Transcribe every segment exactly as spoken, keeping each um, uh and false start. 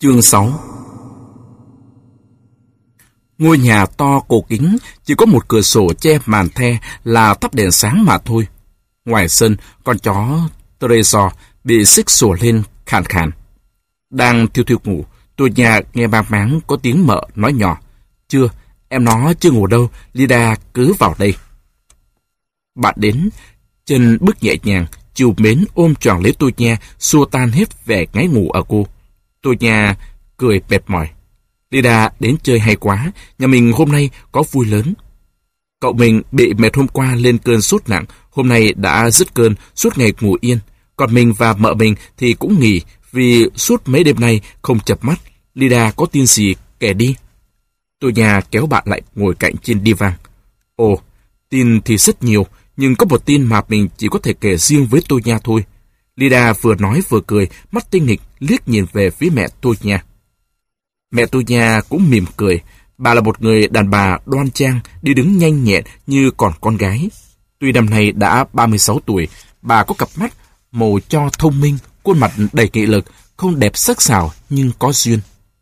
Chương sáu. Ngôi nhà to cổ kính, chỉ có một cửa sổ che màn the là thắp đèn sáng mà thôi. Ngoài sân, con chó Tresor bị xích sủa lên khàn khàn. Đang thiêu thiêu ngủ, tôi nhà nghe bang máng có tiếng mợ nói nhỏ: "Chưa, em nó chưa ngủ đâu, Lida cứ vào đây." Bạn đến, chân bước nhẹ nhàng, chiều mến ôm choàng lấy tôi nha, xua tan hết vẻ ngáy ngủ ở cô. Tôi nha cười mệt mỏi: "Lida đến chơi hay quá, nhà mình hôm nay có vui lớn." Cậu mình bị mệt hôm qua lên cơn sốt nặng, hôm nay đã dứt cơn, suốt ngày ngủ yên. Còn mình và mợ mình thì cũng nghỉ, vì suốt mấy đêm nay không chợp mắt. Lida có tin gì kể đi. Tôi nhà kéo bạn lại ngồi cạnh trên divan. Ồ, tin thì rất nhiều, nhưng có một tin mà mình chỉ có thể kể riêng với tôi nha thôi. Lida vừa nói vừa cười, mắt tinh nghịch liếc nhìn về phía mẹ tôi nha. Mẹ tôi nha cũng mỉm cười. Bà là một người đàn bà đoan trang, đi đứng nhanh nhẹn như còn con gái. Tuy năm nay đã ba mươi sáu tuổi, bà có cặp mắt màu cho thông minh, khuôn mặt đầy nghị lực, không đẹp sắc sảo nhưng có duyên.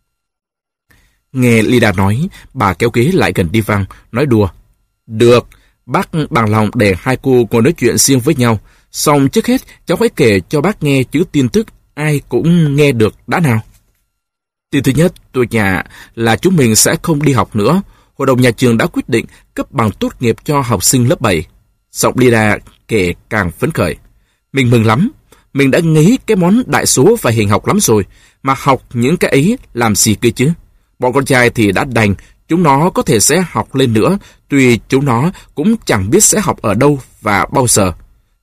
Nghe Lida nói, bà kéo ghế lại gần divan, nói đùa: "Được, bác bằng lòng để hai cô ngồi nói chuyện riêng với nhau. Xong trước hết, cháu hãy kể cho bác nghe chứ tin tức ai cũng nghe được đã nào." Tin thứ nhất, tôi nhà là chúng mình sẽ không đi học nữa. Hội đồng nhà trường đã quyết định cấp bằng tốt nghiệp cho học sinh lớp bảy. Giọng Lida kể càng phấn khởi. Mình mừng lắm. Mình đã nghĩ cái món đại số và hình học lắm rồi. Mà học những cái ấy làm gì cơ chứ? Bọn con trai thì đã đành. Chúng nó có thể sẽ học lên nữa. Tuy chúng nó cũng chẳng biết sẽ học ở đâu và bao giờ.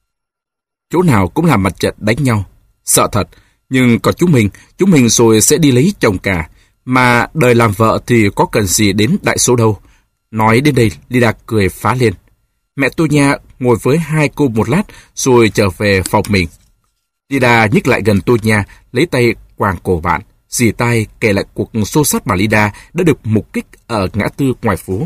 Chỗ nào cũng làm mặt trận đánh nhau. Sợ thật. Nhưng còn chúng mình, chúng mình rồi sẽ đi lấy chồng cả. Mà đời làm vợ thì có cần gì đến đại số đâu. Nói đến đây, Lida cười phá lên. Mẹ tôi nha ngồi với hai cô một lát rồi trở về phòng mình. Lida nhích lại gần tôi nha, lấy tay quàng cổ bạn, dì tai kể lại cuộc xô xát mà Lida đã được mục kích ở ngã tư ngoài phố.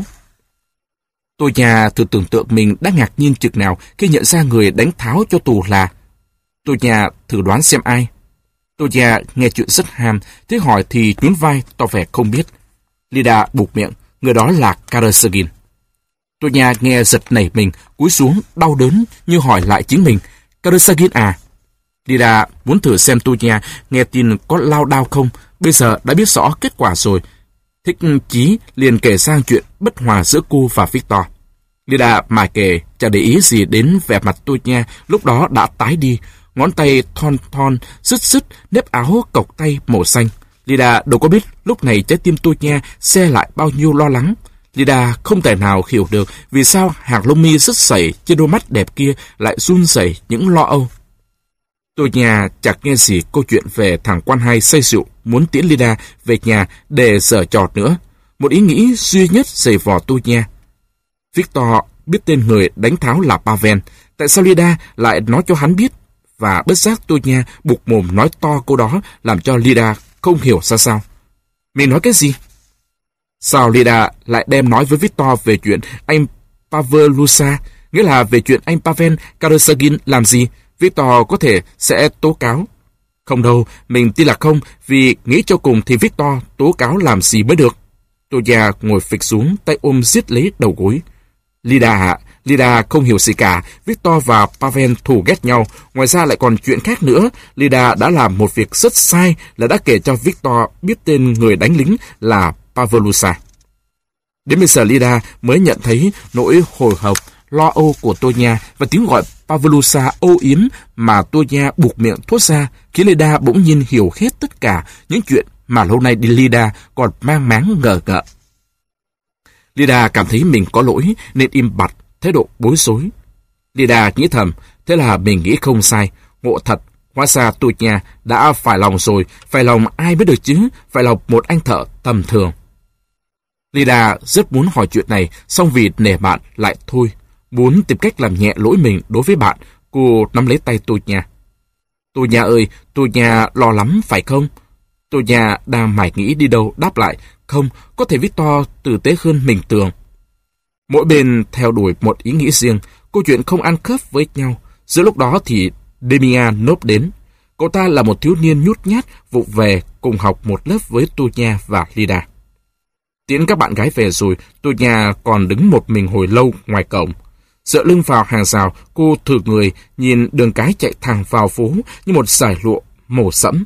Tôi nhà thử tưởng tượng mình đã ngạc nhiên chực nào khi nhận ra người đánh tháo cho tù là... Tôi nhà thử đoán xem ai. Tôi nhà nghe chuyện rất ham, thế hỏi thì nhún vai tỏ vẻ không biết. Lida buộc miệng, người đó là Karasagin. Tôi nhà nghe giật nảy mình, cúi xuống đau đớn như hỏi lại chính mình. Karasagin à? Lida muốn thử xem tôi nhà nghe tin có lao đao không, bây giờ đã biết rõ kết quả rồi. Thích chí liền kể sang chuyện bất hòa giữa cô và Victor. Lida mà kể chẳng để ý gì đến vẻ mặt tôi nha, lúc đó đã tái đi, ngón tay thon thon, sứt sứt nếp áo cộc tay màu xanh. Lida đâu có biết lúc này trái tim tôi nha xe lại bao nhiêu lo lắng. Lida không thể nào hiểu được vì sao hàng lông mi sứt sẩy trên đôi mắt đẹp kia lại run rẩy những lo âu. Tôi nhà chẳng nghe gì câu chuyện về thằng quan hai say rượu muốn tiễn Lida về nhà để giở trò nữa. Một ý nghĩ duy nhất giày vò tôi nha. Victor biết tên người đánh tháo là Pavel. Tại sao Lida lại nói cho hắn biết? Và bất giác tôi nha buộc mồm nói to câu đó làm cho Lida không hiểu ra sao. Mình nói cái gì? Sao Lida lại đem nói với Victor về chuyện anh Pavel Lusa, nghĩa là về chuyện anh Pavel Karasagin làm gì? Victor có thể sẽ tố cáo. Không đâu, mình tin là không, vì nghĩ cho cùng thì Victor tố cáo làm gì mới được. Tôi già ngồi phịch xuống, tay ôm siết lấy đầu gối. Lida ạ, Lida không hiểu gì cả. Victor và Pavel thù ghét nhau. Ngoài ra lại còn chuyện khác nữa. Lida đã làm một việc rất sai là đã kể cho Victor biết tên người đánh lính là Pavlusa. Đến bây giờ Lida mới nhận thấy nỗi hồi hộp, lo âu của tôi nha và tiếng gọi Pavlusa âu yếm mà tôi nha buộc miệng thốt ra khiến Lida bỗng nhiên hiểu hết tất cả những chuyện mà lâu nay Lida còn mang máng ngờ ngợ. Lida cảm thấy mình có lỗi nên im bặt, thái độ bối rối. Lida nghĩ thầm, thế là mình nghĩ không sai, ngộ thật, hóa ra tôi nhà đã phải lòng rồi, phải lòng ai mới được chứ, phải lòng một anh thợ tầm thường. Lida rất muốn hỏi chuyện này, song vì nể bạn lại thôi, muốn tìm cách làm nhẹ lỗi mình đối với bạn, cô nắm lấy tay tôi nhà. Tôi nhà ơi, tôi nhà lo lắm phải không? Tôi nhà đang mải nghĩ đi đâu đáp lại, không, có thể Victor tử tế hơn mình tưởng. Mỗi bên theo đuổi một ý nghĩ riêng, câu chuyện không ăn khớp với nhau. Giữa lúc đó thì Demian nốp đến. Cậu ta là một thiếu niên nhút nhát, vụng về, cùng học một lớp với Tunya và Lida. Tiễn các bạn gái về rồi, Tunya còn đứng một mình hồi lâu ngoài cổng. Dựa lưng vào hàng rào, cô thử người nhìn đường cái chạy thẳng vào phố như một dải lụa màu sẫm.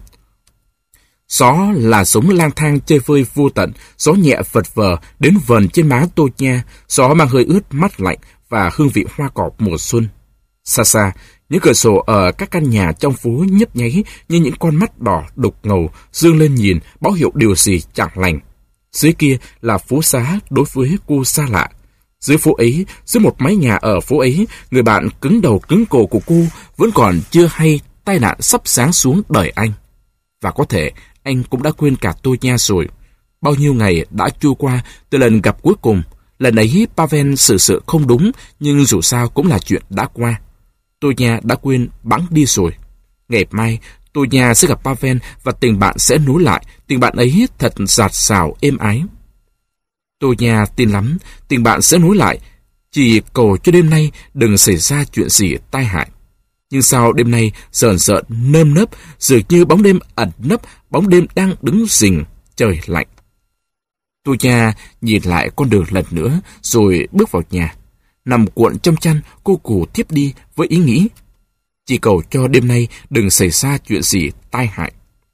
Gió là sống lang thang chơi vơi vô tận, gió nhẹ vật vờ đến vần trên má Tunya, gió mang hơi ướt mát lạnh và hương vị hoa cỏ mùa xuân. Xa xa, những cửa sổ ở các căn nhà trong phố nhấp nháy như những con mắt đỏ đục ngầu dương lên nhìn, báo hiệu điều gì chẳng lành. Dưới kia là phố xá đối với cô xa lạ. Dưới phố ấy, dưới một mái nhà ở phố ấy, người bạn cứng đầu cứng cổ của cô vẫn còn chưa hay tai nạn sắp giáng xuống đời anh. Và có thể anh cũng đã quên cả Tunya rồi. Bao nhiêu ngày đã trôi qua từ lần gặp cuối cùng. Lần ấy Pavel xử sự không đúng, nhưng dù sao cũng là chuyện đã qua. Tunya đã quên bẵng đi rồi. Ngày mai, Tunya sẽ gặp Pavel và tình bạn sẽ nối lại. Tình bạn ấy thật dạt dào êm ái. Tunya tin lắm, tình bạn sẽ nối lại. Chỉ cầu cho đêm nay đừng xảy ra chuyện gì tai hại. Nhưng sao đêm nay rờn rợn nơm nớp, dường như bóng đêm ẩn nấp, bóng đêm đang đứng rình, trời lạnh. Tunya nhìn lại con đường lần nữa, rồi bước vào nhà. Nằm cuộn trong chăn, cô cù tiếp đi với ý nghĩ. Chỉ cầu cho đêm nay đừng xảy ra chuyện gì tai hại.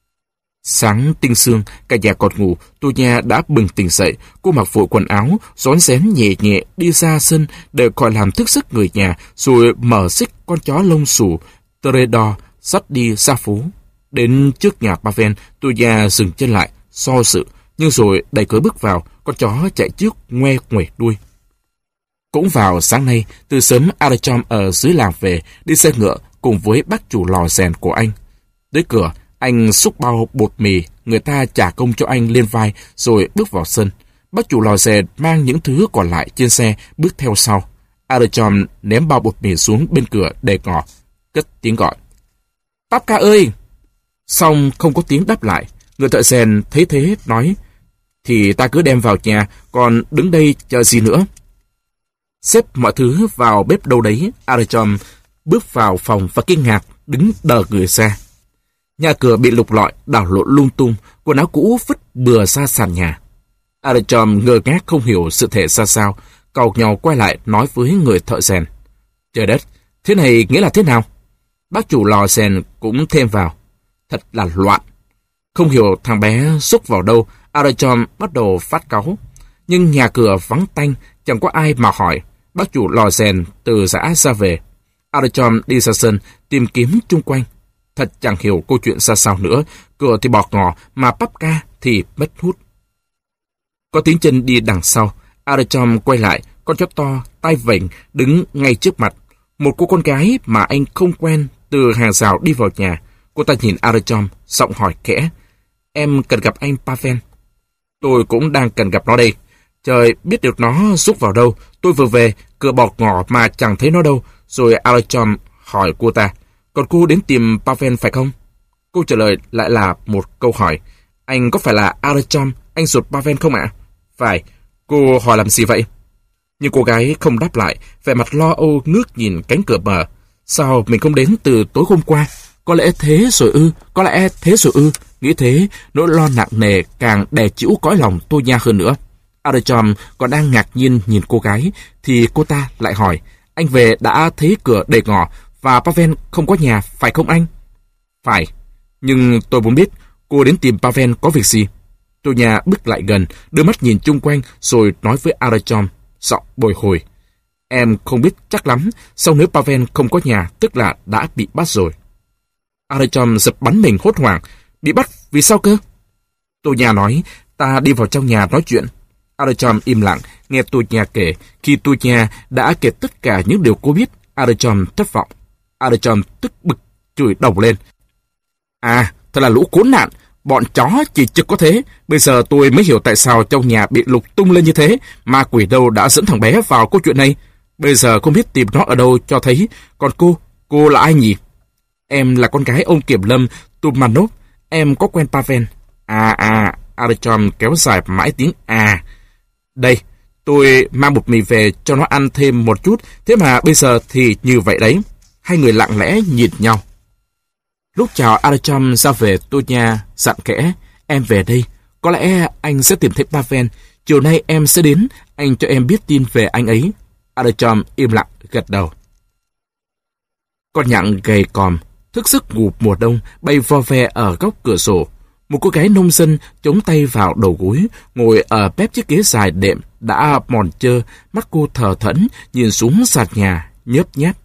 Sáng tinh sương, cả nhà còn ngủ, Tunya đã bừng tỉnh dậy. Cô mặc vội quần áo, rón rén nhẹ nhẹ đi ra sân để khỏi làm thức giấc người nhà, rồi mở xích con chó lông xù Teredor dắt đi ra phố. Đến trước nhà Pavel, Tunya dừng chân lại, do dự, nhưng rồi đẩy cửa bước vào. Con chó chạy trước ngoe nguẩy đuôi. Cũng vào sáng nay, từ sớm Artyom ở dưới làng về, đi xe ngựa cùng với bác chủ lò rèn của anh. Tới cửa, anh xúc bao bột mì, người ta trả công cho anh lên vai rồi bước vào sân. Bác chủ lò rèn mang những thứ còn lại trên xe bước theo sau. Artyom ném bao bột mì xuống bên cửa để ngỏ, cất tiếng gọi. Papka ơi! Xong không có tiếng đáp lại. Người thợ rèn thấy thế nói, thì ta cứ đem vào nhà, còn đứng đây chờ gì nữa. Xếp mọi thứ vào bếp đâu đấy, Artyom bước vào phòng và kinh ngạc, đứng đờ người ra. Nhà cửa bị lục lọi, đảo lộn lung tung, quần áo cũ vứt bừa ra sàn nhà. Artyom ngơ ngác không hiểu sự thể ra sao, cau nhau quay lại nói với người thợ rèn. Trời đất, thế này nghĩa là thế nào? Bác chủ lò rèn cũng thêm vào. Thật là loạn. Không hiểu thằng bé xúc vào đâu, Artyom bắt đầu phát cáu. Nhưng nhà cửa vắng tanh, chẳng có ai mà hỏi. Bác chủ lò rèn từ giã ra về. Artyom đi ra sân, tìm kiếm chung quanh. Thật chẳng hiểu câu chuyện ra sao nữa. Cửa thì bọt ngò, mà Papka thì mất hút. Có tiếng chân đi đằng sau. Artyom quay lại, con chó to, tai vểnh, đứng ngay trước mặt. Một cô con gái mà anh không quen từ hàng rào đi vào nhà. Cô ta nhìn Artyom, giọng hỏi khẽ. Em cần gặp anh Pavel. Tôi cũng đang cần gặp nó đây. Trời biết được nó rút vào đâu. Tôi vừa về, cửa bọt ngỏ mà chẳng thấy nó đâu. Rồi Artyom hỏi cô ta. Còn cô đến tìm Pavel phải không? Câu trả lời lại là một câu hỏi. Anh có phải là Artyom, anh ruột Pavel không ạ? Phải. Cô hỏi làm gì vậy? Nhưng cô gái không đáp lại, vẻ mặt lo âu ngước nhìn cánh cửa mở. Sao mình không đến từ tối hôm qua? Có lẽ thế rồi ư, có lẽ thế rồi ư. Nghĩ thế, nỗi lo nặng nề càng đè chịu cõi lòng Tunya hơn nữa. Artyom còn đang ngạc nhiên nhìn cô gái, thì cô ta lại hỏi, anh về đã thấy cửa đầy ngỏ, và Pavel không có nhà, phải không anh? Phải, nhưng tôi muốn biết cô đến tìm Pavel có việc gì. Tunya bước lại gần, đưa mắt nhìn chung quanh, rồi nói với Artyom, giọng bồi hồi. Em không biết chắc lắm, sau nếu Pavel không có nhà, tức là đã bị bắt rồi. Artyom giật bắn mình hốt hoảng. Bị bắt vì sao cơ? Tunya nói, ta đi vào trong nhà nói chuyện. Artyom im lặng, nghe Tunya kể. Khi Tunya đã kể tất cả những điều cô biết, Artyom thất vọng. Artyom tức bực, chửi đồng lên. À, thật là lũ khốn nạn, bọn chó chỉ trực có thế. Bây giờ tôi mới hiểu tại sao trong nhà bị lục tung lên như thế. Ma quỷ đâu đã dẫn thằng bé vào câu chuyện này. Bây giờ không biết tìm nó ở đâu cho thấy. Còn cô, cô là ai nhỉ? Em là con gái ông kiểm lâm Tumanov. Em có quen Pavel. À à, Artyom kéo dài mãi tiếng à. Đây, tôi mang bột mì về cho nó ăn thêm một chút. Thế mà bây giờ thì như vậy đấy. Hai người lặng lẽ nhìn nhau. Lúc chào Artyom ra về, Tonya dặn kẽ, em về đây. Có lẽ anh sẽ tìm thấy Pavel. Chiều nay em sẽ đến, anh cho em biết tin về anh ấy. Artyom im lặng gật đầu. Con nhặng gầy còm, thức giấc ngủ mùa đông, bay vo ve ở góc cửa sổ. Một cô gái nông dân chống tay vào đầu gối, ngồi ở bếp chiếc ghế dài đệm đã mòn trơ, mắt cô thờ thẫn, nhìn xuống sàn nhà, nhớp nháp.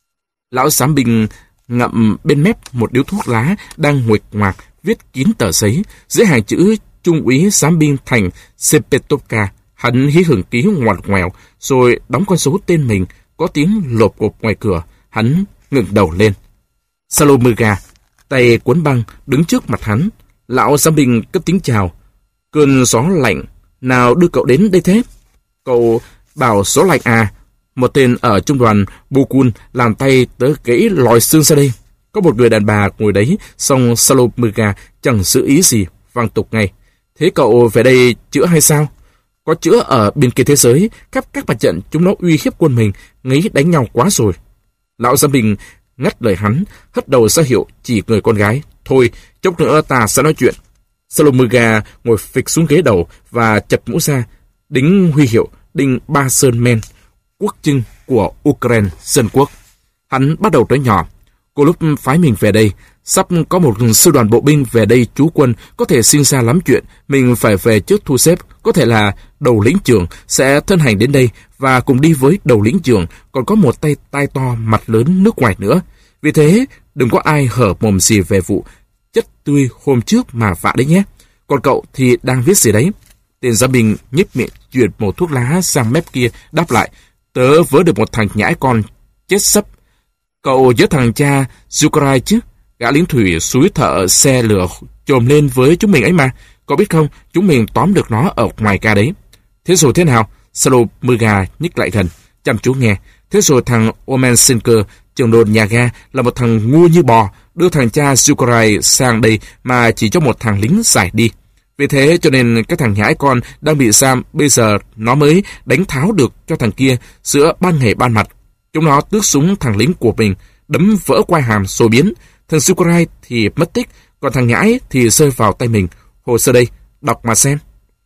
Lão giám binh ngậm bên mép một điếu thuốc lá đang nguệch ngoạc viết kín tờ giấy, dưới hàng chữ Trung úy giám binh thành Sepetovka. Hắn hí hửng ký ngoằn ngoèo, rồi đóng con số tên mình, có tiếng lộp cộp ngoài cửa. Hắn ngẩng đầu lên. Salomyga, tay cuốn băng, đứng trước mặt hắn. Lão giám binh cất tiếng chào. Cơn gió lạnh, nào đưa cậu đến đây thế? Cậu bảo gió lạnh à? Một tên ở trung đoàn Bukun làm tay tớ gãy lòi xương ra đây. Có một người đàn bà ngồi đấy, xong Salomyga chẳng giữ ý gì, vang tục ngay. Thế cậu về đây chữa hay sao? Có chữa ở bên kia thế giới, khắp các mặt trận chúng nó uy hiếp quân mình, nghĩ đánh nhau quá rồi. Lão giám binh ngắt lời hắn, hất đầu ra hiệu chỉ người con gái. Thôi, chốc nữa ta sẽ nói chuyện. Salomyga ngồi phịch xuống ghế đầu và chật mũ ra, đính huy hiệu đinh ba sơn men, quốc trưng của Ukraine dân quốc. Hắn bắt đầu nói nhỏ. Cô lúc phái mình về đây, sắp có một sư đoàn bộ binh về đây trú quân, có thể sinh ra lắm chuyện, mình phải về trước thu xếp, có thể là đầu lĩnh trưởng sẽ thân hành đến đây và cùng đi với đầu lĩnh trưởng còn có một tay tai to mặt lớn nước ngoài nữa. Vì thế, đừng có ai hở mồm gì về vụ chất tươi hôm trước mà vạ đấy nhé. Còn cậu thì đang viết gì đấy? Tên giám binh nhếch miệng chuyển một thuốc lá sang mép kia, đáp lại. Tớ vớ được một thằng nhãi con chết sấp. Cậu nhớ thằng cha Zukarai chứ? Gã lính thủy xúi thợ xe lửa chồm lên với chúng mình ấy mà. Cậu biết không, chúng mình tóm được nó ở ngoài ga đấy. Thế rồi thế nào? Salomyga nhích lại gần, chăm chú nghe. Thế rồi thằng Omensenko, trưởng đồn nhà ga, là một thằng ngu như bò, đưa thằng cha Zukarai sang đây mà chỉ cho một thằng lính giải đi. Vì thế cho nên cái thằng nhãi con đang bị giam, bây giờ nó mới đánh tháo được cho thằng kia giữa ban ngày ban mặt. Chúng nó tước súng thằng lính của mình, đấm vỡ quai hàm rồi biến. Thằng Zukarai thì mất tích, còn thằng nhãi thì rơi vào tay mình. Hồ sơ đây, đọc mà xem.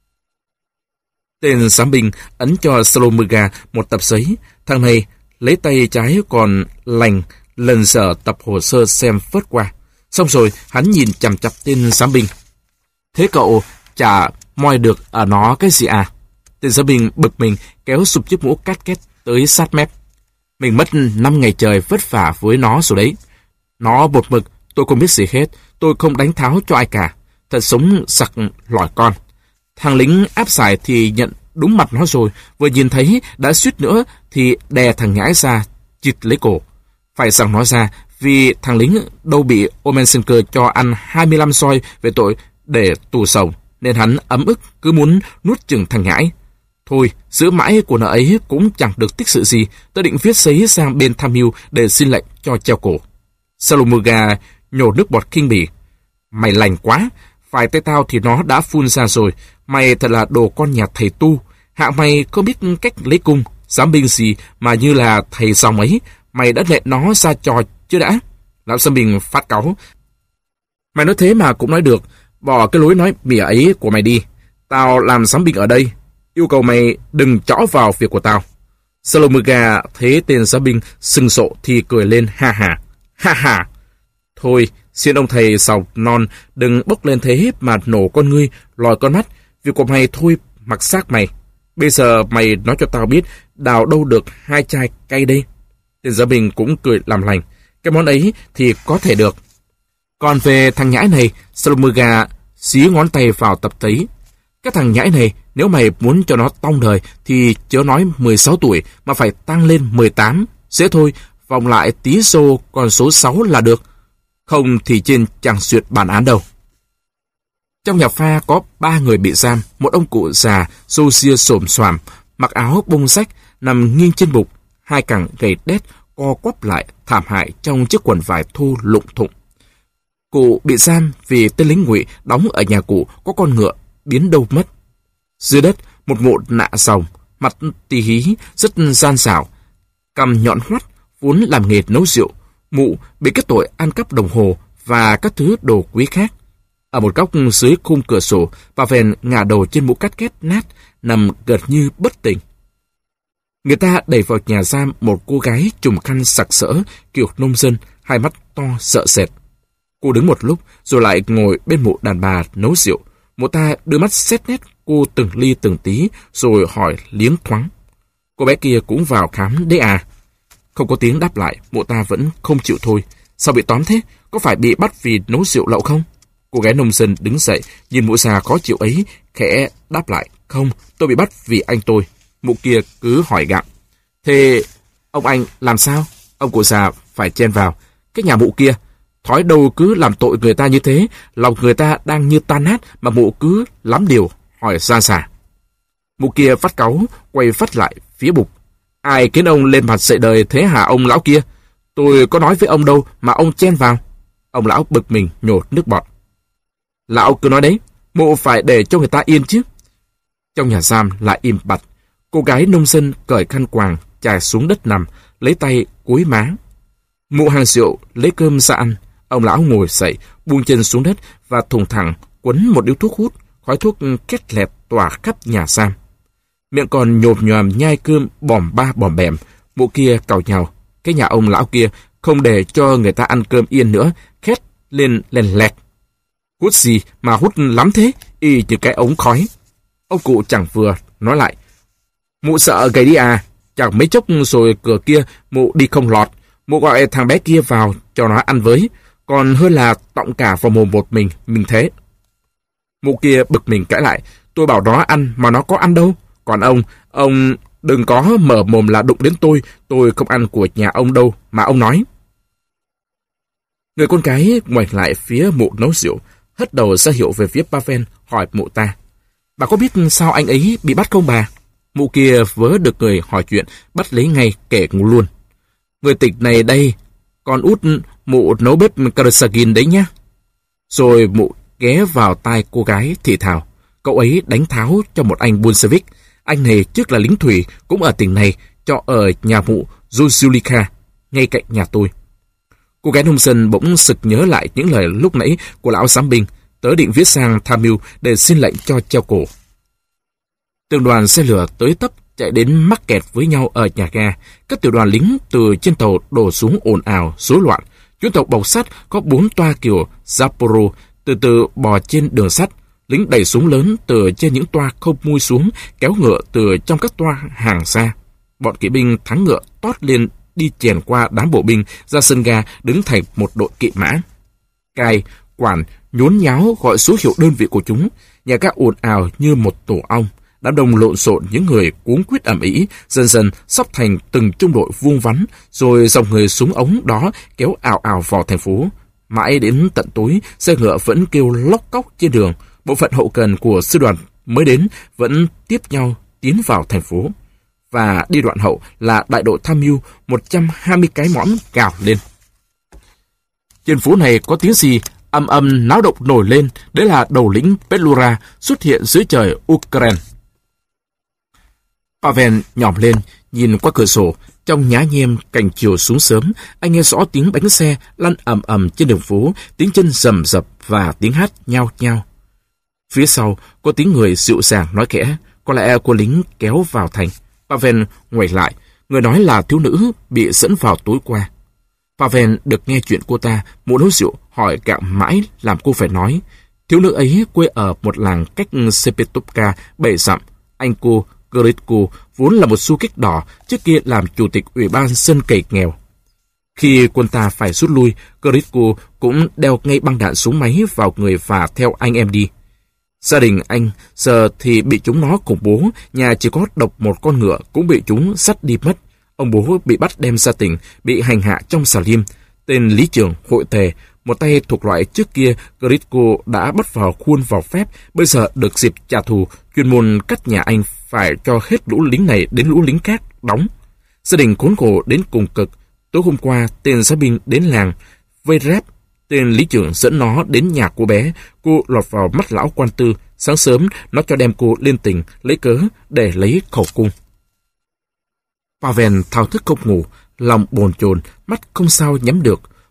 Tên giám binh ấn cho Salomyga một tập giấy. Thằng này lấy tay trái còn lành, lần dở tập hồ sơ xem phớt qua. Xong rồi hắn nhìn chằm chằm tên giám binh. Thế cậu chả moi được ở nó cái gì à? Tên giám binh bực mình kéo sụp chiếc mũ cát két tới sát mép. Mình mất năm ngày trời vất vả với nó rồi đấy. Nó bột mực, tôi không biết gì hết, tôi không đánh tháo cho ai cả. Thật sống sặc lỏi con. Thằng lính áp giải thì nhận đúng mặt nó rồi, vừa nhìn thấy đã suýt nữa thì đè thằng nhãi ra, chịt lấy cổ. Phải rằng nó ra, vì thằng lính đâu bị Omensenko cho ăn hai mươi lăm roi về tội để tù sầu, nên hắn ấm ức cứ muốn nuốt chửng thằng nhãi. Thôi, giữ mãi của nó ấy cũng chẳng được tích sự gì, tôi định viết giấy sang bên tham mưu để xin lệnh cho treo cổ. Salomyga nhổ nước bọt khinh bỉ. Mày lành quá, phải tay tao thì nó đã phun ra rồi, mày thật là đồ con nhà thầy tu, hạng mày không biết cách lấy cung, giám binh gì mà như là thầy dòng ấy, mày đã lệ nó ra trò chưa đã? Lão giám binh phát cáu. Mày nói thế mà cũng nói được, bỏ cái lối nói mỉa ấy của mày đi. Tao làm giám binh ở đây, yêu cầu mày đừng chõ vào việc của tao. Salomyga thấy tên giám binh sừng sộ thì cười lên ha ha. Ha ha. Thôi, xin ông thầy sọc non đừng bốc lên thế mà nổ con ngươi, lòi con mắt. Việc của mày thôi, mặc xác mày. Bây giờ mày nói cho tao biết đào đâu được hai chai cay đây. Tên giám binh cũng cười làm lành. Cái món ấy thì có thể được. Còn về thằng nhãi này, Salomyga xí ngón tay vào tập giấy. Cái thằng nhãi này, nếu mày muốn cho nó tong đời thì chớ nói mười sáu tuổi mà phải tăng lên mười tám. Dễ thôi, vòng lại tí xô còn số sáu là được. Không thì trên chẳng duyệt bản án đâu. Trong nhà pha có ba người bị giam, một ông cụ già, râu ria xồm xoàm, mặc áo bông rách, nằm nghiêng trên bục, hai cẳng gầy đét, co quắp lại, thảm hại trong chiếc quần vải thô lụng thụng. Cụ bị giam vì tên lính ngụy đóng ở nhà cụ có con ngựa biến đâu mất. Dưới đất, một mụ nạ rồng, mặt tì hí, rất gian xảo, cằm nhọn hoắt, vốn làm nghề nấu rượu. Mụ bị kết tội ăn cắp đồng hồ, và các thứ đồ quý khác. Ở một góc dưới khung cửa sổ, Pavel ngả đầu trên mũ cắt két nát, nằm gần như bất tỉnh. Người ta đẩy vào nhà giam một cô gái trùm khăn sặc sỡ, kiểu nông dân, hai mắt to sợ sệt. Cô đứng một lúc, rồi lại ngồi bên mụ đàn bà nấu rượu. Mụ ta đưa mắt xét nét cô từng ly từng tí, rồi hỏi liếng thoáng. Cô bé kia cũng vào khám đấy à? Không có tiếng đáp lại, mụ ta vẫn không chịu thôi. Sao bị tóm thế? Có phải bị bắt vì nấu rượu lậu không? Cô gái nông dân đứng dậy, nhìn mụ già khó chịu ấy, khẽ đáp lại. Không, tôi bị bắt vì anh tôi. Mụ kia cứ hỏi gặng. Thế ông anh làm sao? Ông cụ già phải chen vào. Cái nhà mụ kia, thói đâu cứ làm tội người ta như thế, lòng người ta đang như tan nát mà mụ cứ lắm điều, hỏi ra xả. Mụ kia phát cáu, quay phát lại phía bục. Ai khiến ông lên mặt dậy đời thế hả ông lão kia? Tôi có nói với ông đâu mà ông chen vào. Ông lão bực mình nhổ nước bọt. Lão cứ nói đấy, mụ phải để cho người ta yên chứ. Trong nhà giam lại im bặt. Cô gái nông dân cởi khăn quàng, chài xuống đất nằm, lấy tay cúi má. Mụ hàng rượu lấy cơm ra ăn. Ông lão ngồi dậy, buông chân xuống đất và thùng thẳng quấn một điếu thuốc hút, khói thuốc két lẹt tỏa khắp nhà giam. Miệng còn nhồm nhòm nhai cơm bòm ba bòm bèm. Mụ kia càu nhàu. Cái nhà ông lão kia không để cho người ta ăn cơm yên nữa, khét lên lèn lẹt. Hút gì mà hút lắm thế, y như cái ống khói. Ông cụ chẳng vừa nói lại. Mụ sợ gầy đi à? Chẳng mấy chốc rồi cửa kia mụ đi không lọt. Mụ gọi thằng bé kia vào cho nó ăn với, còn hơn là tọng cả vào mồm một mình, mình thế. Mụ kia bực mình cãi lại. Tôi bảo nó ăn mà nó có ăn đâu. Còn ông, ông đừng có mở mồm là đụng đến tôi. Tôi không ăn của nhà ông đâu mà ông nói. Người con gái ngoảnh lại phía mụ nấu rượu, hất đầu ra hiệu về phía Pavel, hỏi mụ ta. Bà có biết sao anh ấy bị bắt không bà? Mụ kia vớ được người hỏi chuyện, bắt lấy ngay kể luôn. Người tịch này đây, con út mụ nấu bếp Karasagin đấy nhá. Rồi mụ ghé vào tai cô gái thì thào. Cậu ấy đánh tháo cho một anh Bolshevik. Anh này trước là lính thủy, cũng ở tỉnh này, cho ở nhà mụ Zuzulika, ngay cạnh nhà tôi. Cô gái nông dân bỗng sực nhớ lại những lời lúc nãy của lão giám binh. Tớ định viết sang tham mưu để xin lệnh cho treo cổ. Từng đoàn xe lửa tới tấp chạy đến mắc kẹt với nhau ở nhà ga. Các tiểu đoàn lính từ trên tàu đổ xuống ồn ào, rối loạn. Chuyến tàu bọc sắt có bốn toa kiểu Sapporo từ từ bò trên đường sắt. Lính đẩy súng lớn từ trên những toa không mui xuống, kéo ngựa từ trong các toa hàng ra. Bọn kỵ binh thắng ngựa tót lên đi chèn qua đám bộ binh ra sân ga, đứng thành một đội kỵ mã. Cai, quản, nhốn nháo gọi số hiệu đơn vị của chúng. Nhà ga ồn ào như một tổ ong. Đám đông lộn xộn, những người cuống quýt ầm ĩ, dần dần sắp thành từng trung đội vuông vắn, rồi dòng người súng ống đó kéo ào ào vào thành phố. Mãi đến tận tối, xe ngựa vẫn kêu lóc cóc trên đường. Bộ phận hậu cần của sư đoàn mới đến vẫn tiếp nhau tiến vào thành phố. Và đi đoạn hậu là đại đội tham mưu, một trăm hai mươi cái mõm gào lên. Trên phố này có tiếng gì âm âm náo động nổi lên, đấy là đầu lĩnh Petlura xuất hiện dưới trời Ukraine. Pavel nhòm lên, nhìn qua cửa sổ, trong nhá nhem cảnh chiều xuống sớm, anh nghe rõ tiếng bánh xe lăn ầm ầm trên đường phố, tiếng chân rầm rập và tiếng hát nhao nhao. Phía sau có tiếng người dịu dàng nói khẽ, có lẽ cô lính kéo vào thành. Pavel ngoảnh lại, người nói là thiếu nữ bị dẫn vào tối qua. Pavel được nghe chuyện cô ta, mụ nấu rượu hỏi gặng mãi làm cô phải nói. Thiếu nữ ấy quê ở một làng cách Sepetovka bảy dặm. Anh cô Gritko vốn là một du kích đỏ, trước kia làm chủ tịch ủy ban dân cày nghèo. Khi quân ta phải rút lui, Gritko cũng đeo ngay băng đạn súng máy vào người và theo anh em đi. Gia đình anh giờ thì bị chúng nó khủng bố, nhà chỉ có độc một con ngựa cũng bị chúng dắt đi mất. Ông bố bị bắt đem ra tỉnh, bị hành hạ trong xà lim. Tên lý trưởng hội tề, một tay thuộc loại trước kia Gritko đã bắt vào khuôn vào phép, bây giờ được dịp trả thù, chuyên môn cắt nhà anh phải cho hết lũ lính này đến lũ lính khác đóng. Gia đình khốn khổ đến cùng cực. Tối hôm qua, tên gia binh đến làng vây rép. Tên lý trưởng dẫn nó đến nhà cô bé. Cô lọt vào mắt lão quan tư. Sáng sớm, nó cho đem cô lên tỉnh, lấy cớ để lấy khẩu cung. Pavel thao thức không ngủ, lòng bồn chồn, mắt không sao nhắm được.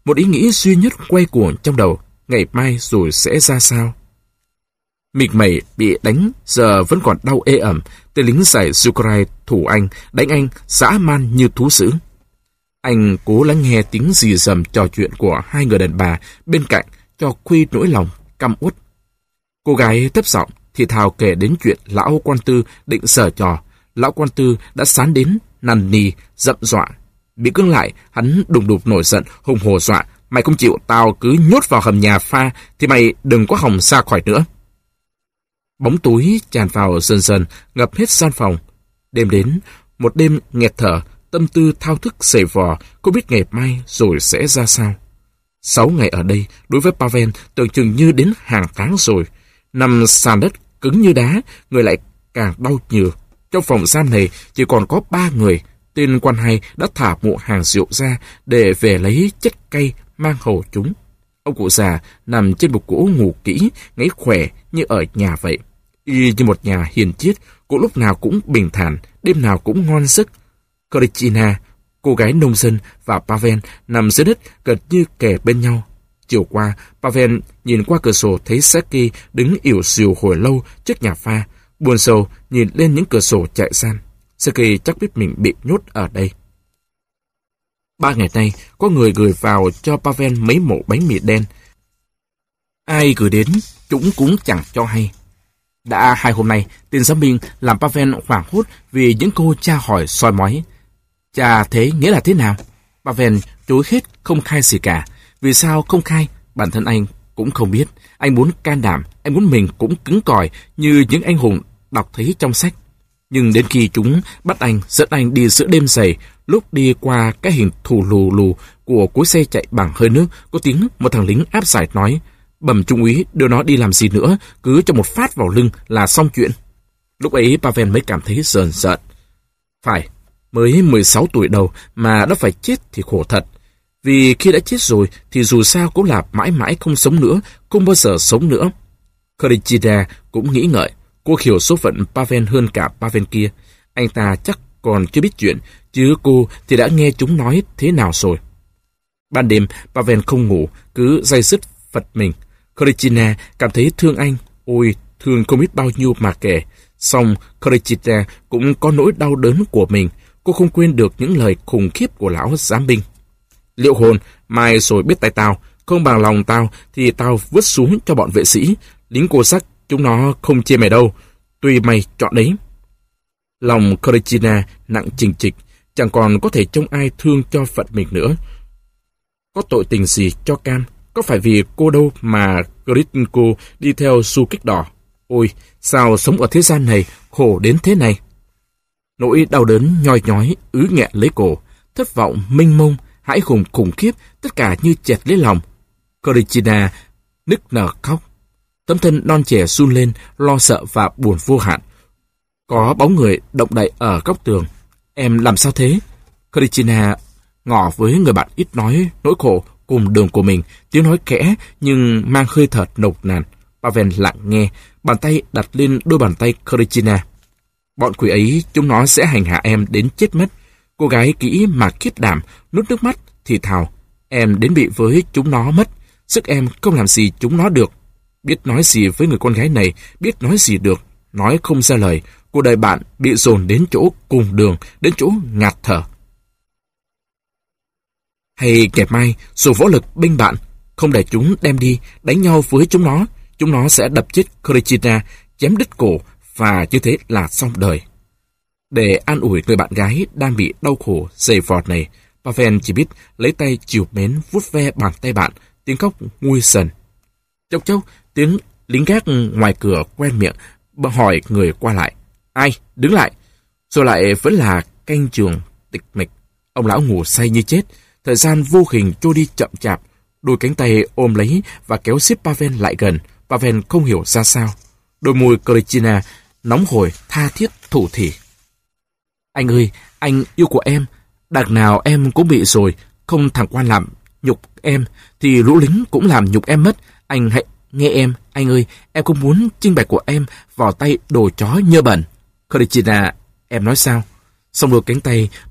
Một ý nghĩ duy nhất quay cuồng trong đầu, ngày mai rồi sẽ ra sao? Mịt mẩy bị đánh, giờ vẫn còn đau ê ẩm. Tên lính giải Zucrai thủ anh, đánh anh dã man như thú dữ. Anh cố lắng nghe tiếng rì rầm trò chuyện của hai người đàn bà bên cạnh cho khuy nỗi lòng căm uất. Cô gái thấp giọng thì thào kể đến chuyện lão quan tư định giở trò. Lão quan tư đã sán đến nằn nì dậm dọa. Bị cưỡng lại, hắn đùng đục nổi giận, hùng hồ dọa: mày không chịu, tao cứ nhốt vào hầm nhà pha thì mày đừng có hòng ra khỏi nữa. Bóng tối tràn vào dần dần, ngập hết gian phòng. Đêm đến, một đêm nghẹt thở, tâm tư thao thức xề vò, cô biết ngày mai rồi sẽ ra sao. Sáu ngày ở đây, đối với Pavel tưởng chừng như đến hàng tháng rồi. Nằm sàn đất cứng như đá, người lại càng đau nhừ. Trong phòng giam này chỉ còn có ba người. Tên quan hay đã thả mụ hàng rượu ra để về lấy chất cay mang hầu chúng. Ông cụ già nằm trên bục gỗ ngủ kỹ, ngáy khỏe như ở nhà vậy. Y như một nhà hiền triết, cụ lúc nào cũng bình thản, đêm nào cũng ngon giấc. Krishna, cô gái nông dân, và Pavel nằm dưới đất gần như kề bên nhau. Chiều qua, Pavel nhìn qua cửa sổ thấy Seki đứng ỉu xìu hồi lâu trước nhà pha. Buồn sầu nhìn lên những cửa sổ chạy gian. Seki chắc biết mình bị nhốt ở đây. Ba ngày nay, có người gửi vào cho Pavel mấy mẩu bánh mì đen. Ai gửi đến, chúng cũng chẳng cho hay. Đã hai hôm nay, tên giám binh làm Pavel hoảng hốt vì những câu tra hỏi soi mói. Cha thế nghĩa là thế nào? Pavel chối hết không khai gì cả. Vì sao không khai? Bản thân anh cũng không biết. Anh muốn can đảm, anh muốn mình cũng cứng cỏi như những anh hùng đọc thấy trong sách. Nhưng đến khi chúng bắt anh, dẫn anh đi giữa đêm dày, lúc đi qua cái hình thù lù lù của cối xe chạy bằng hơi nước, có tiếng một thằng lính áp giải nói: bẩm trung úy, đưa nó đi làm gì nữa, cứ cho một phát vào lưng là xong chuyện. Lúc ấy Pavel mới cảm thấy rờn rợn. Phải, mới mười sáu tuổi đầu mà đã phải chết thì khổ thật. Vì khi đã chết rồi thì dù sao cũng là mãi mãi không sống nữa, không bao giờ sống nữa. Krishna cũng nghĩ ngợi, cô hiểu số phận Pavel hơn cả Pavel kia. Anh ta chắc còn chưa biết chuyện, chứ cô thì đã nghe chúng nói thế nào rồi. Ban đêm, Pavel không ngủ, cứ day dứt phật mình. Krishna cảm thấy thương anh, ôi, thương không biết bao nhiêu mà kể. Song Krishna cũng có nỗi đau đớn của mình. Cô không quên được những lời khủng khiếp của lão giám binh. Liệu hồn, mai rồi biết tay tao, không bằng lòng tao thì tao vứt xuống cho bọn vệ sĩ. Lính cô sắc, chúng nó không chê mày đâu, tùy mày chọn đấy. Lòng Krishna nặng chình chịch, chẳng còn có thể trông ai thương cho phận mình nữa. Có tội tình gì cho cam? Có phải vì cô đâu mà Gritko đi theo du kích đỏ? Ôi, sao sống ở thế gian này khổ đến thế này? Nỗi đau đớn nhoi nhói ứ nghẹn lấy cổ, thất vọng mênh mông, hãi hùng khủng khiếp, tất cả như chẹt lấy lòng. Krishna nức nở khóc. Tấm thân non trẻ run lên, lo sợ và buồn vô hạn. Có bóng người động đậy ở góc tường. Em làm sao thế? Krishna ngỏ với người bạn ít nói nỗi khổ cùng đường của mình, tiếng nói khẽ nhưng mang hơi thở nồng nàn. Pavel lặng nghe, bàn tay đặt lên đôi bàn tay Krishna. Bọn quỷ ấy, chúng nó sẽ hành hạ em đến chết mất. Cô gái kỹ mà khiết đảm, nuốt nước mắt, thì thào. Em đến bị với chúng nó mất. Sức em không làm gì chúng nó được. Biết nói gì với người con gái này, biết nói gì được. Nói không ra lời, cuộc đời bạn bị dồn đến chỗ cùng đường, đến chỗ ngạt thở. Hay ngày mai, dù võ lực binh bạn, không để chúng đem đi, đánh nhau với chúng nó. Chúng nó sẽ đập chết Krishna, chém đứt cổ, và như thế là xong đời. Để an ủi người bạn gái đang bị đau khổ dày vọt này, Pavel chỉ biết lấy tay chiều mến vuốt ve bàn tay bạn, tiếng khóc nguôi dần. Chốc chốc, tiếng lính gác ngoài cửa quen miệng, hỏi người qua lại. Ai? Đứng lại. Rồi lại vẫn là canh trường tịch mịch. Ông lão ngủ say như chết. Thời gian vô hình trôi đi chậm chạp. Đôi cánh tay ôm lấy và kéo xếp Pavel lại gần. Pavel không hiểu ra sao. Đôi môi Krishna nóng hổi, tha thiết, thủ thỉ. Anh ơi, anh yêu của em. Đằng nào em cũng bị rồi. Không thằng quan làm nhục em, thì lũ lính cũng làm nhục em mất. Anh hãy nghe em, anh ơi. Em không muốn trinh bạch của em vào tay đồ chó nhơ bẩn. Krishna, em nói sao? Xong đôi cánh tay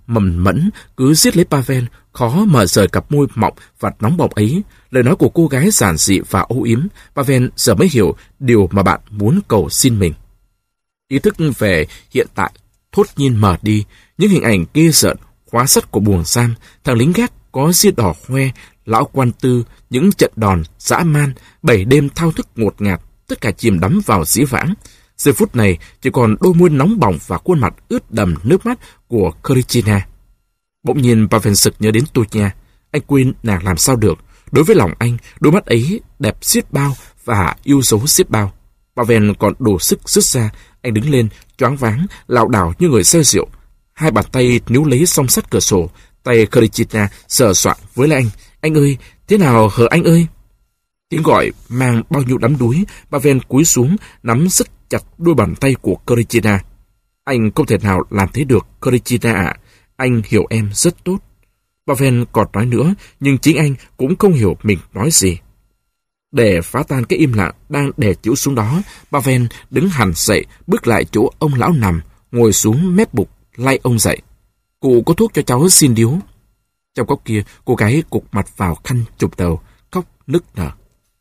mầm mẫn cứ siết lấy Pavel, khó mà rời cặp môi mọng và nóng bỏng ấy. Lời nói của cô gái giản dị và âu yếm, Pavel giờ mới hiểu điều mà bạn muốn cầu xin mình. Ý thức về hiện tại thốt nhiên mở đi, những hình ảnh ghê rợn, khóa sắt của buồng giam, thằng lính gác có ria đỏ hoe, lão quan tư, những trận đòn dã man, bảy đêm thao thức ngột ngạt, tất cả chìm đắm vào dĩ vãng. Giây phút này chỉ còn đôi môi nóng bỏng và khuôn mặt ướt đầm nước mắt của Khorichina. Bỗng nhiên Pavel sực nhớ đến Tonya. Anh quên nàng làm sao được. Đối với lòng anh, đôi mắt ấy đẹp xiết bao và yêu dấu xiết bao. Pavel còn đủ sức rứt ra. Anh đứng lên, choáng váng, lảo đảo như người say rượu. Hai bàn tay níu lấy song sắt cửa sổ. Tay Khorichina sờ soạng với lại anh. Anh ơi, thế nào hờ anh ơi? Tiếng gọi mang bao nhiêu đắm đuối. Pavel cúi xuống, nắm rất chặt đôi bàn tay của Khorichina. Anh không thể nào làm thế được, Khorichina ạ. Anh hiểu em rất tốt. Pavel còn nói nữa, nhưng chính anh cũng không hiểu mình nói gì. Để phá tan cái im lặng đang đè chịu xuống đó, Pavel đứng hẳn dậy, bước lại chỗ ông lão nằm, ngồi xuống mép bục, lay ông dậy. Cụ có thuốc cho cháu xin điếu. Trong góc kia, cô gái cụp mặt vào khăn chụp đầu, khóc nức nở.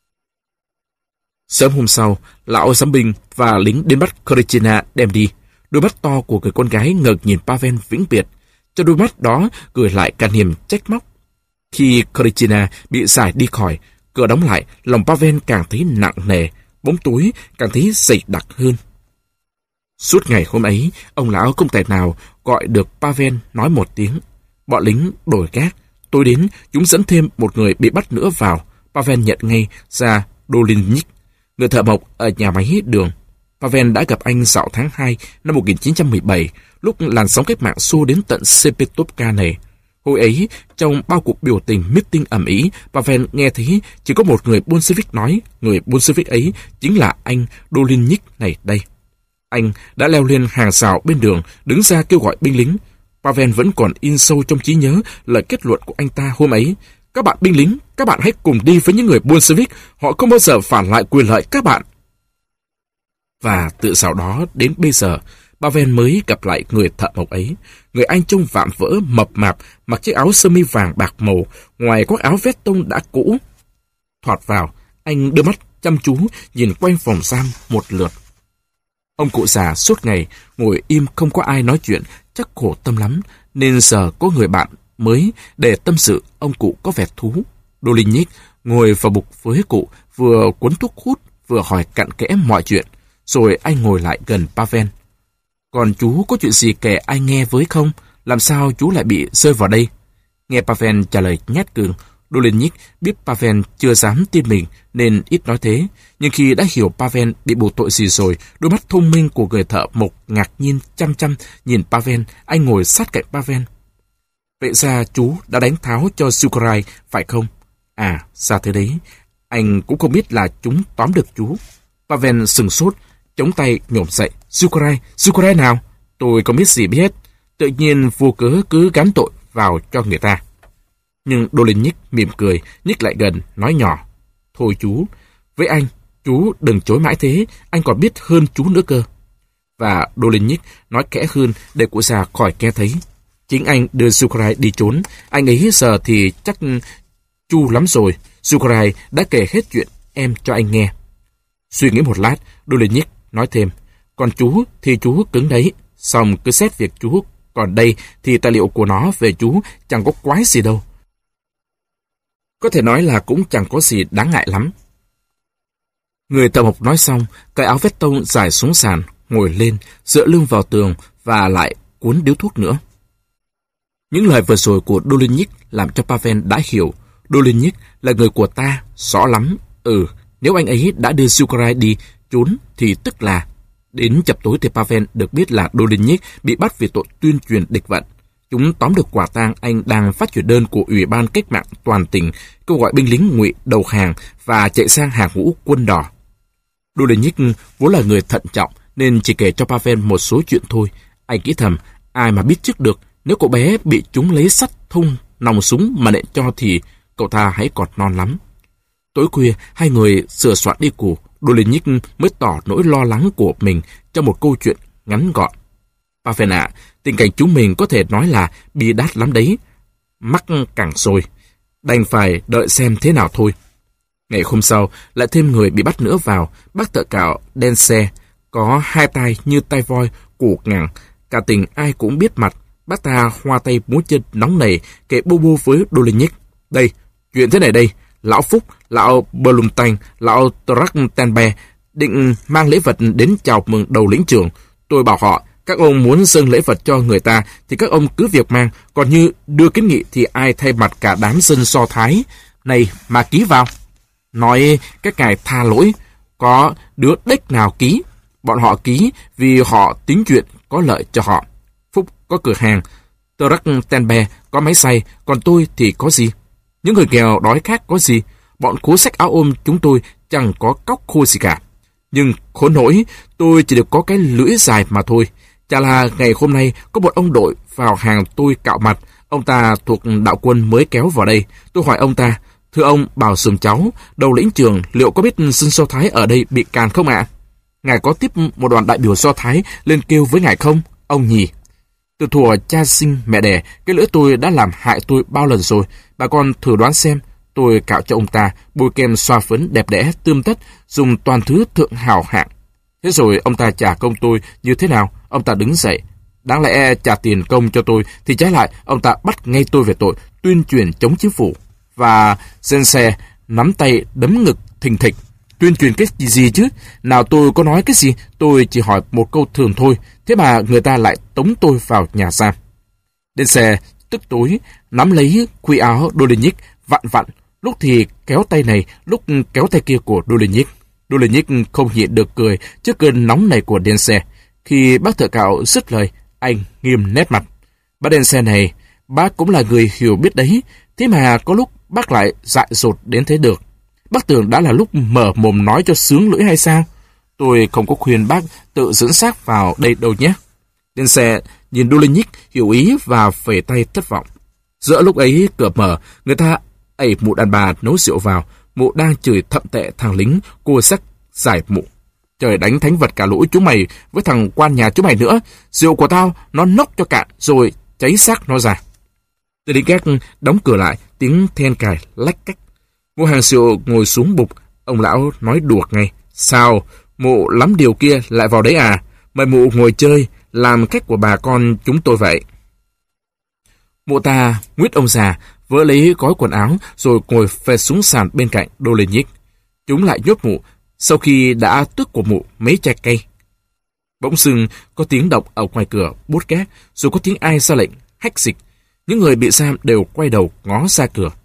Sớm hôm sau, lão giám binh và lính đến bắt Khorichina đem đi. Đôi mắt to của người con gái ngợp nhìn Pavel vĩnh biệt. Cho đôi mắt đó gửi lại cả niềm trách móc. Khi Khorichina bị giải đi khỏi, cửa đóng lại, lòng Pavel càng thấy nặng nề, bóng tối càng thấy dày đặc hơn. Suốt ngày hôm ấy, ông lão không thể nào gọi được Pavel nói một tiếng. Bọn lính đổi gác. Tối đến, chúng dẫn thêm một người bị bắt nữa vào. Pavel nhận ngay ra Dolinyk, người thợ mộc ở nhà máy đường. Pavel đã gặp anh dạo tháng hai năm một nghìn chín trăm mười bảy, lúc làn sóng cách mạng xô đến tận Sepetovka này. Hồi ấy, trong bao cuộc biểu tình meeting ầm ĩ, Pavel nghe thấy chỉ có một người Bolshevik nói, người Bolshevik ấy chính là anh Dolinyk này đây. Anh đã leo lên hàng rào bên đường, đứng ra kêu gọi binh lính. Pavel vẫn còn in sâu trong trí nhớ lời kết luận của anh ta hôm ấy. Các bạn binh lính, các bạn hãy cùng đi với những người Bolshevik, họ không bao giờ phản lại quyền lợi các bạn. Và từ sau đó đến bây giờ, Pavel mới gặp lại người thợ mộc ấy. Người anh trông vạm vỡ, mập mạp, mặc chiếc áo sơ mi vàng bạc màu, ngoài có áo vét tông đã cũ. Thoạt vào, anh đưa mắt chăm chú nhìn quanh phòng giam một lượt. Ông cụ già suốt ngày ngồi im không có ai nói chuyện, chắc khổ tâm lắm, nên giờ có người bạn mới để tâm sự. Ông cụ có vẻ thú. Dolinyk ngồi vào bục với cụ, vừa cuốn thuốc hút, vừa hỏi cặn kẽ mọi chuyện. Rồi anh ngồi lại gần Pavel. Còn chú có chuyện gì kể ai nghe với không? Làm sao chú lại bị rơi vào đây? Nghe Pavel trả lời nhát cường, Dolinyk biết Pavel chưa dám tin mình nên ít nói thế. Nhưng khi đã hiểu Pavel bị buộc tội gì rồi, đôi mắt thông minh của người thợ mộc ngạc nhiên chăm chăm nhìn Pavel. Anh ngồi sát cạnh Pavel. Vậy ra chú đã đánh tháo cho Sukarai, phải không? À, sao thế đấy? Anh cũng không biết là chúng tóm được chú. Pavel sừng sốt, chống tay nhổm dậy. Sukarai, Sukarai nào? Tôi không biết gì biết hết. Tự nhiên vô cớ cứ gắn tội vào cho người ta. Nhưng Dolinyk mỉm cười, nhích lại gần, nói nhỏ. Thôi chú, với anh, chú đừng chối mãi thế, anh còn biết hơn chú nữa cơ. Và Dolinyk nói kẽ hơn để cụ già khỏi nghe thấy. Chính anh đưa Sukarai đi trốn, anh ấy giờ thì chắc chu lắm rồi. Sukarai đã kể hết chuyện em cho anh nghe. Suy nghĩ một lát, Dolinyk nói thêm. Còn chú thì chú cứng đấy, xong cứ xét việc chú. Còn đây thì tài liệu của nó về chú chẳng có quái gì đâu. Có thể nói là cũng chẳng có gì đáng ngại lắm. Người thợ mộc nói xong, cái áo vét tông dài xuống sàn, ngồi lên, dựa lưng vào tường và lại cuốn điếu thuốc nữa. Những lời vừa rồi của Dolinyk làm cho Pavel đã hiểu. Dolinyk là người của ta, rõ lắm. Ừ, nếu anh ấy đã đưa Sukarai đi trốn thì tức là... Đến chập tối thì Pavel được biết là Dolinyk bị bắt vì tội tuyên truyền địch vận. Chúng tóm được quả tang anh đang phát truyền đơn của Ủy ban Cách mạng toàn tỉnh kêu gọi binh lính ngụy đầu hàng và chạy sang hàng ngũ quân đỏ. Dolinyk vốn là người thận trọng nên chỉ kể cho Pavel một số chuyện thôi. Anh nghĩ thầm, ai mà biết trước được, nếu cậu bé bị chúng lấy sắt thun nòng súng mà nện cho thì cậu ta hãy còn non lắm. Tối khuya, hai người sửa soạn đi ngủ. Dolinyk mới tỏ nỗi lo lắng của mình trong một câu chuyện ngắn gọn. Bà phèn ạ, tình cảnh chúng mình có thể nói là bi đát lắm đấy. Mắc cẳng rồi, đành phải đợi xem thế nào thôi. Ngày hôm sau, lại thêm người bị bắt nữa vào. Bác thợ cạo đen xe, có hai tay như tay voi, củ ngẳng. Cả tình ai cũng biết mặt. Bác ta hoa tay múa chân nóng nảy, kể bô bô với Dolenyk. Đây, chuyện thế này đây. Lão Phúc, lão Blumstein, lão Trachtenberg định mang lễ vật đến chào mừng đầu lĩnh trưởng. Tôi bảo họ, các ông muốn dâng lễ vật cho người ta thì các ông cứ việc mang, còn như đưa kiến nghị thì ai thay mặt cả đám dân Do Thái này mà ký vào. Nói các ngài tha lỗi, có đứa đếch nào ký. Bọn họ ký vì họ tính chuyện có lợi cho họ. Phúc có cửa hàng, Trachtenberg có máy xay, còn tôi thì có gì? Những người nghèo đói khác có gì? Bọn cố xách áo ôm chúng tôi chẳng có cóc khô gì cả. Nhưng khốn nỗi, tôi chỉ được có cái lưỡi dài mà thôi. Chả là ngày hôm nay có một ông đội vào hàng tôi cạo mặt. Ông ta thuộc đạo quân mới kéo vào đây. Tôi hỏi ông ta, thưa ông bảo sườn cháu, đầu lĩnh trưởng liệu có biết dân Do Thái ở đây bị càn không ạ? À? Ngài có tiếp một đoàn đại biểu Do Thái lên kêu với ngài không, ông nhỉ? Từ thuở cha sinh mẹ đẻ, cái lưỡi tôi đã làm hại tôi bao lần rồi. Bà con thử đoán xem. Tôi cạo cho ông ta, bôi kem xoa phấn đẹp đẽ, tươm tất, dùng toàn thứ thượng hào hạng. Thế rồi ông ta trả công tôi như thế nào? Ông ta đứng dậy. Đáng lẽ trả tiền công cho tôi, thì trái lại, ông ta bắt ngay tôi về tội tuyên truyền chống chính phủ. Và dân xe nắm tay đấm ngực thình thịch. Tuyên truyền cái gì, gì chứ? Nào tôi có nói cái gì? Tôi chỉ hỏi một câu thường thôi. Thế mà người ta lại tống tôi vào nhà giam. Đến xe, tức tối, nắm lấy khuy áo Dolenyk vặn vặn. Lúc thì kéo tay này, lúc kéo tay kia của Dolenyk. Dolenyk không nhịn được cười trước cơn nóng này của đen xe. Khi bác thợ cạo dứt lời, anh nghiêm nét mặt. Bác đen xe này, bác cũng là người hiểu biết đấy. Thế mà có lúc bác lại dại dột đến thế được. Bác tưởng đã là lúc mở mồm nói cho sướng lưỡi hay sao? Tôi không có khuyên bác tự dẫn xác vào đây đâu nhé. Đen xe nhìn Dolenyk hiểu ý và phẩy tay thất vọng. Giữa lúc ấy cửa mở, người ta ẩy mụ đàn bà nấu rượu vào. Mụ đang chửi thậm tệ thằng lính cua sắc giải mụ. Trời đánh thánh vật cả lũ chúng mày với thằng quan nhà chúng mày nữa. Rượu của tao nó nốc cho cạn rồi cháy xác nó ra. Tên lính gác đóng cửa lại, tiếng then cài lách cách. Mụ hàng rượu ngồi xuống bục. Ông lão nói đùa ngay. Sao mụ lắm điều kia lại vào đấy à? Mời mụ ngồi chơi, làm khách của bà con chúng tôi vậy. Mụ ta nguyết ông già, vỡ lấy gói quần áo rồi ngồi phè xuống sàn bên cạnh Dolenyk. Chúng lại nhốt mụ sau khi đã tước của mụ mấy chai cây. Bỗng dưng có tiếng động ở ngoài cửa bút két, rồi có tiếng ai ra lệnh hách dịch. Những người bị giam đều quay đầu ngó ra cửa.